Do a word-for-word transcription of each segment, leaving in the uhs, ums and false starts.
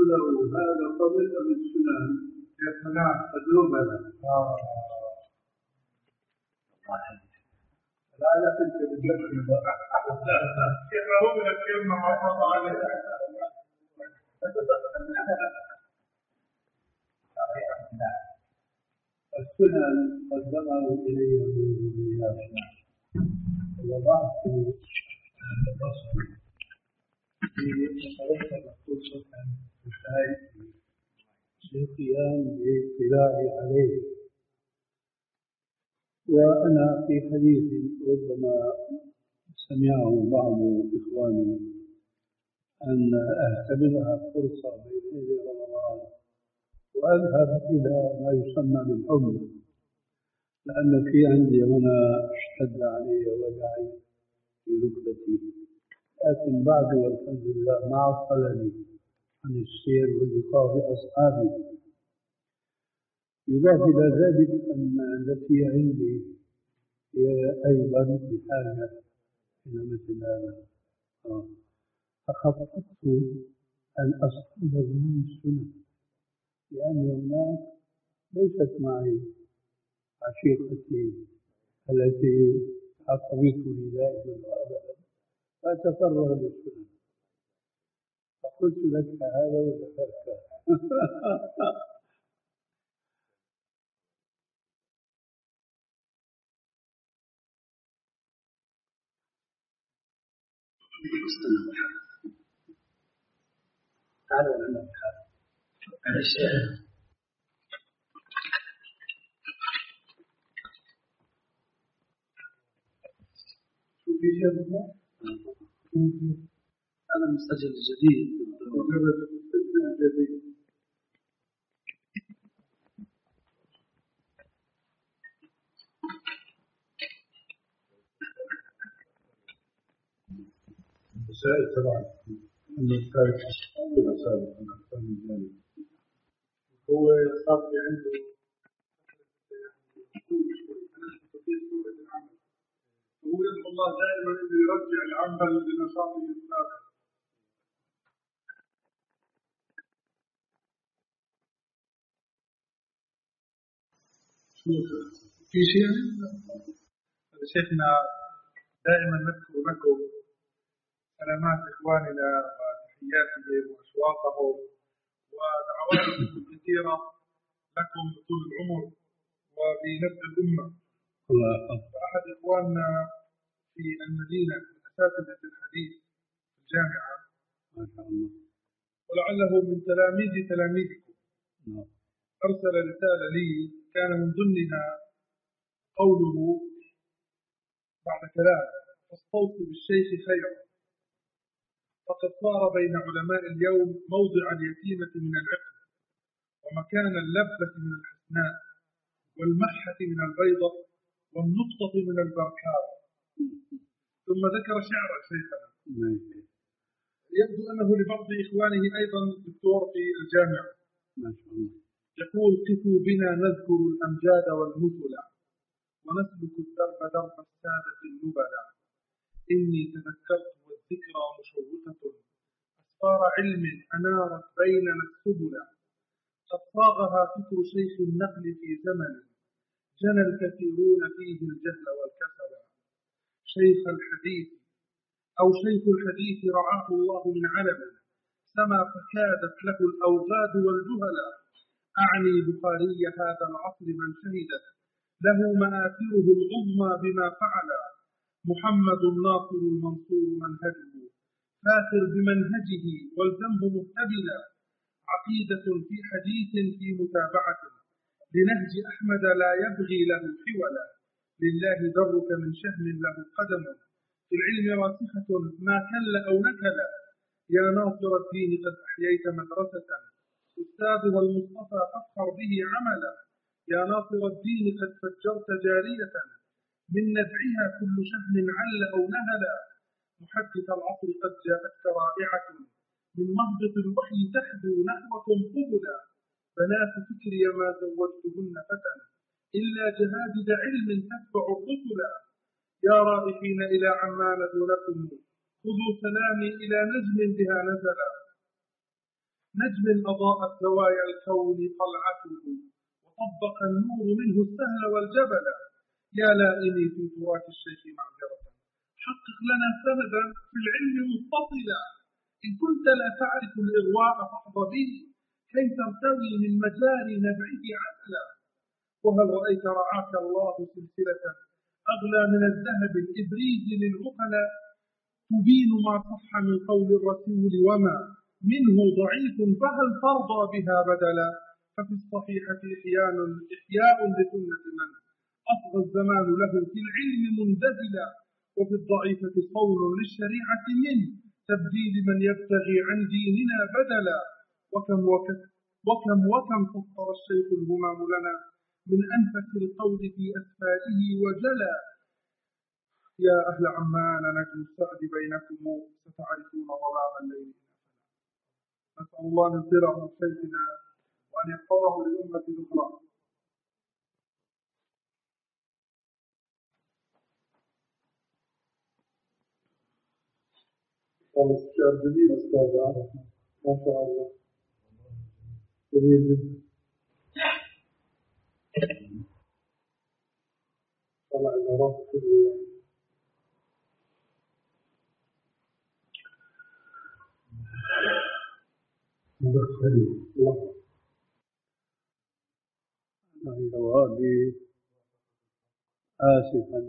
له هذا قبل أم السنن؟ يتناع تجربة له. لا لا تلك بالجسم يقرأون الكلمة عرض عليها. السنن قدمه إلي الرياض وضعت الأصل في متوسط خصوصا الشاهد للقيام بالاطلاع عليه. وأنا في حديث ربما سمعه بعض إخواني أن أعتبرها فرصة بين يدي رمضان وأذهب إلى ما يسمى بالحمى، لأن في عندي هنا اشتد علي وجعي في ركبتي، لكن بعد والحمد لله ما عطلني عن السير واللقاء بأصحابي. يضاف إلى ذلك أن التي عندي هي أيضا بحاجة إلى مثل هذا، فخططت أن أصطاد ضمن السنة، لأن هناك ليست معي عشيقتي التي عقبتني دائما وأبدا فأتفرغ للسنة، فقلت لك هذا وذكرت. تعالوا لنا هذا الشيء. هذا المسجل الجديد مسائل طبعا المسائل المسائل هو صار في عنده هو يدعو الله دائما انه يرجع العمل لنشاطه السابق. في شيء شيخنا دائما نذكر لكم سلامات إخواننا وتحياتهم وأشواقهم ودعواتهم الكثيرة لكم بطول العمر وبنفع الأمة. فأحد إخواننا في المدينة من أساتذة الحديث في الجامعة ما شاء الله ولعله من تلاميذ تلاميذكم أرسل رسالة لي كان من ضمنها قوله بعد كلام فاستوصي بالشيخ خيرا فقد صار بين علماء اليوم موضع اليتيمة من العقل ومكان اللبة من الحسناء والمحة من البيضة والنقطة من البركاء. ثم ذكر شعرا شيخنا يبدو أنه لبعض إخوانه أيضا دكتور في الجامعة يقول قفوا بنا نذكر الأمجاد والمثلى ونسلك الدرب درب السادة النبلى إني تذكرت والذكرى مشوقة أسفار علم أنارت بيننا السبل قد صاغها فكر شيخ النقل في زمن جنى الكثيرون فيه الجهل والكسل شيخ الحديث أو شيخ الحديث رعاه الله من علم سما فكادت له الأوغاد والجهلا أعني بخاري هذا العصر من شهدت له مآثره العظمى بما فعل محمد الناصر المنصور منهجه فاخر بمنهجه والذنب مهتبلا عقيدة في حديث في متابعة لنهج أحمد لا يبغي له حولا لله درك من شهم له قدم في العلم راسخة ما كل أو نكلا يا ناصر الدين قد أحييت مدرسة أستاذها المصطفى فاخر به عملا يا ناصر الدين قد فجرت جارية من نزعها كل شهم عل أو نهلا محدث العصر قد جاءتك رائعة من مهبط الوحي تحدو نحوكم قبلا بنات فكري ما زوجتهن فتى إلا جهادد علم تتبع الرسل يا رائحين إلى عمان دونكم خذوا سلامي إلى نجم بها نزلا نجم أضاءت زوايا الكون طلعته، وطبق النور منه السهل والجبل. يا لائمي في تراث الشيخ معذرة، حقق لنا سندا في العلم متصلا. إن كنت لا تعرف الإغواء فاحظ به، كي ترتوي من مجاري نبعه عسلا. وهل رأيت رعاك الله سلسلة أغلى من الذهب الإبريد للعقلاء، تبين ما صح من قول الرسول وما منه ضعيف، فهل ترضى بها بدلا؟ ففي الصحيحة إحياء إحياء لسنة من أصغى الزمان له في العلم منزلا، وفي الضعيفة صون للشريعة من تبديل من يبتغي عن ديننا بدلا. وكم وكم وكم وكم فسر الشيخ الهمام لنا من أنفس القول في أسفاره وجلا. يا أهل عمان نجم السعد بينكم، ستعرفون ظلام الليل. نسأل الله أن ينصره من شيخنا وأن يحفظه للأمة الأخرى. الشعر جميل أستاذ، ما شاء الله جميل جدا. طلع العراق كله الله. جوابي آسفا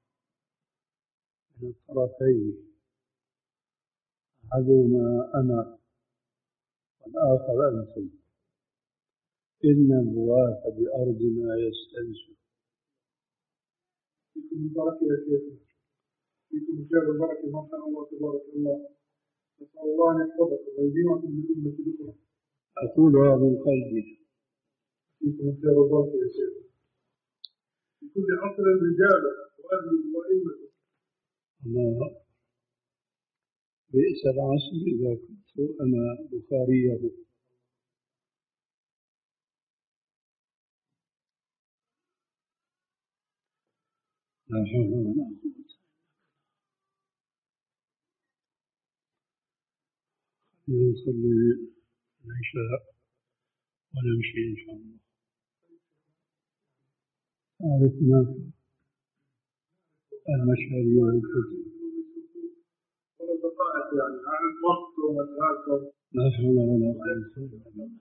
من الطرفين، أحدهما أنا والآخر أنتم. إن الرواة بأرضنا يستنسوا. فيكم البركة يا شيخ، فيكم خير البركة ما شاء الله تبارك الله. نسأل الله أن يحفظكم ويديمكم بالأمة الأخرى. أقولها من قلبي. فيكم خير البركة يا شيخ. في كل عصر رجال وأهل وأئمة. الله، بئس العصر إذا كنت أنا بخاريه. لا حول ولا قوة. نصلي العشاء ونمشي إن شاء الله. أعرف ما المشاريع والكتب. ولا دقائق يعني عن الوقت ومساعدة. لا حول ولا قوة إلا بالله.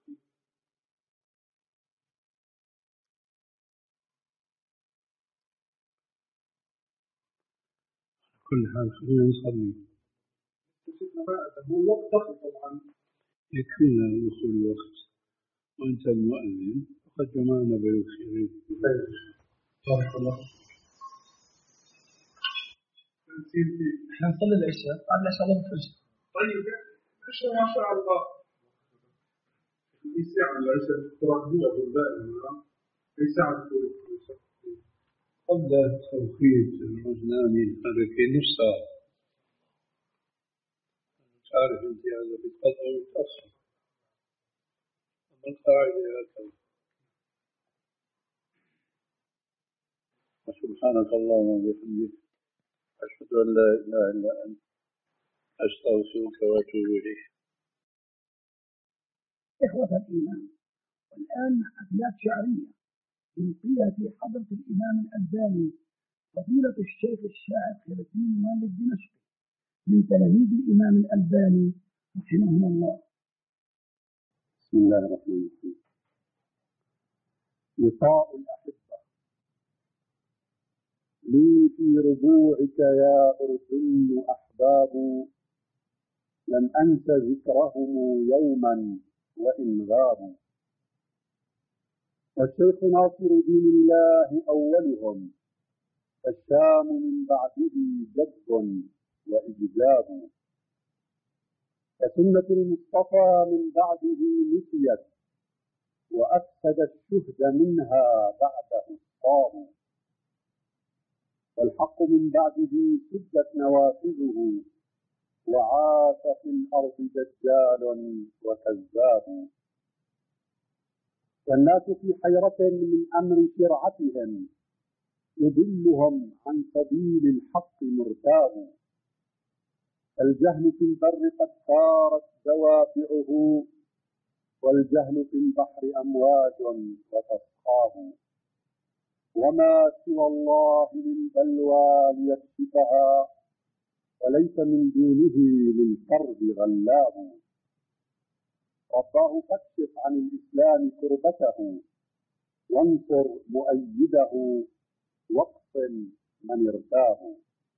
كل حال خلينا نصلي. هو الوقت دخل طبعا. يكفينا دخول الوقت وأنت المؤذن وقد جمعنا بالخير. بارك الله. احنا نصلي العشاء بعد العشاء الله الفجر. طيب العشاء ما شاء الله في ساعة العشاء تراقبوها بالدائم في ساعة العشاء قبل توقيت الرجنامي هذا في نص ساعة. مش عارف أنت هذا بيتقدم ويتأخر. أما القاعدة هكذا. سبحانك اللهم وبحمدك، أشهد أن لا إله إلا أنت، أستغفرك وأتوب إليك. إخوة الإيمان، والآن مع أبيات شعرية يلقيها في حضرة الإمام الألباني فضيلة الشيخ الشاعر خير الدين والد دمشق من تلاميذ الإمام الألباني رحمه الله. بسم الله الرحمن الرحيم. لقاء الأحبة. لي في ربوعك يا أردن أحباب، لم أنس ذكرهم يوما وإن غابوا. والشيخ ناصر دين الله أولهم، فالشام من بعده جد وإجزاب. فسنة المصطفى من بعده نسيت، وأفسد الشهد منها بعده الصاب. والحق من بعده سدت نوافذه، وعاش في الأرض دجال وكذاب. والناس في حيرة من أمر شرعتهم، يضلهم عن سبيل الحق مرتاب. الجهل في البر قد صارت دوافعه، والجهل في البحر أمواج وتصخاب، وما سوى الله للبلوى ليكشفها، وليس من دونه للكرب غلاب. رباه فاكشف عن الإسلام كربته، وانصر مؤيده، واقصم من ارتاب.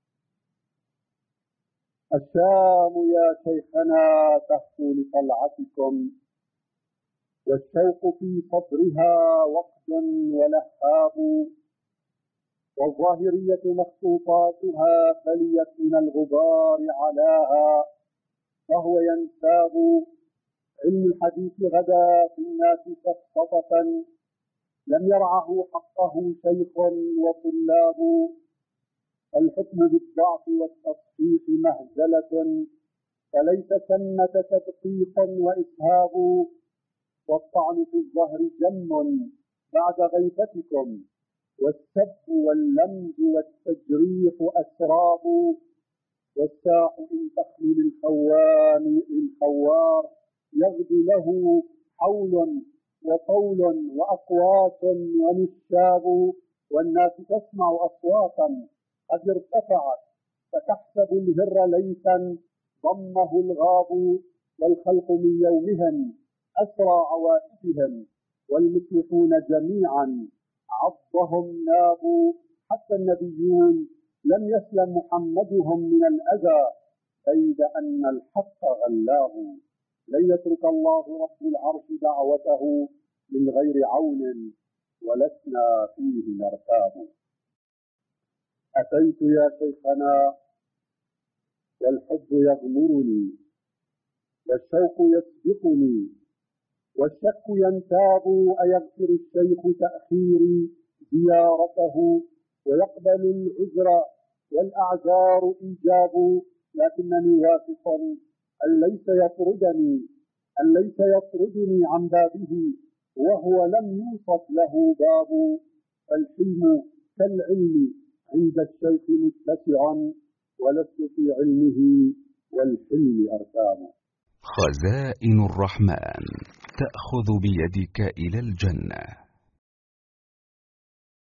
الشام يا شيخنا تخفو لطلعتكم، والشوق في صدرها وقد ولهاب، والظاهرية مخطوطاتها خليت من الغبار علاها، فهو ينساب. علم الحديث غدا في الناس سفسطة، لم يرعه حقه شيخ وطلاب. الحكم بالضعف والتصحيح مهزلة، فليس ثمة تدقيق وإسهاب. والطعن في الظهر جم بعد غيبتكم، والسب واللمز والتجريح أسراب. والساح إن تخل للخوان للخوار، يغدو له حول وطول وأقواس ونشاب. والناس تسمع أصواتا قد ارتفعت، فتحسب الهر ليثا ضمه الغاب. والخلق من يومهم أسرى عوائدهم، والمصلحون جميعا عضهم نابوا. حتى النبيون لم يسلم محمدهم من الأذى، بيد أن الحق غلاه. لن يترك الله رب العرش دعوته من غير عون، ولسنا فيه نرتاب. أتيت يا شيخنا والحب يغمرني، والشوق يسبقني، والشك ينتاب. أيغفر الشيخ تأخيري زيارته، ويقبل العذر والأعذار إيجاب. لكنني واثق أن ليس يطردني أن ليس يطردني عن بابه، وهو لم يوصف له باب. فالحلم كالعلم عند الشيخ متسعا، ولست في علمه والحلم أرتاب. خزائن الرحمن تأخذ بيدك إلى الجنة.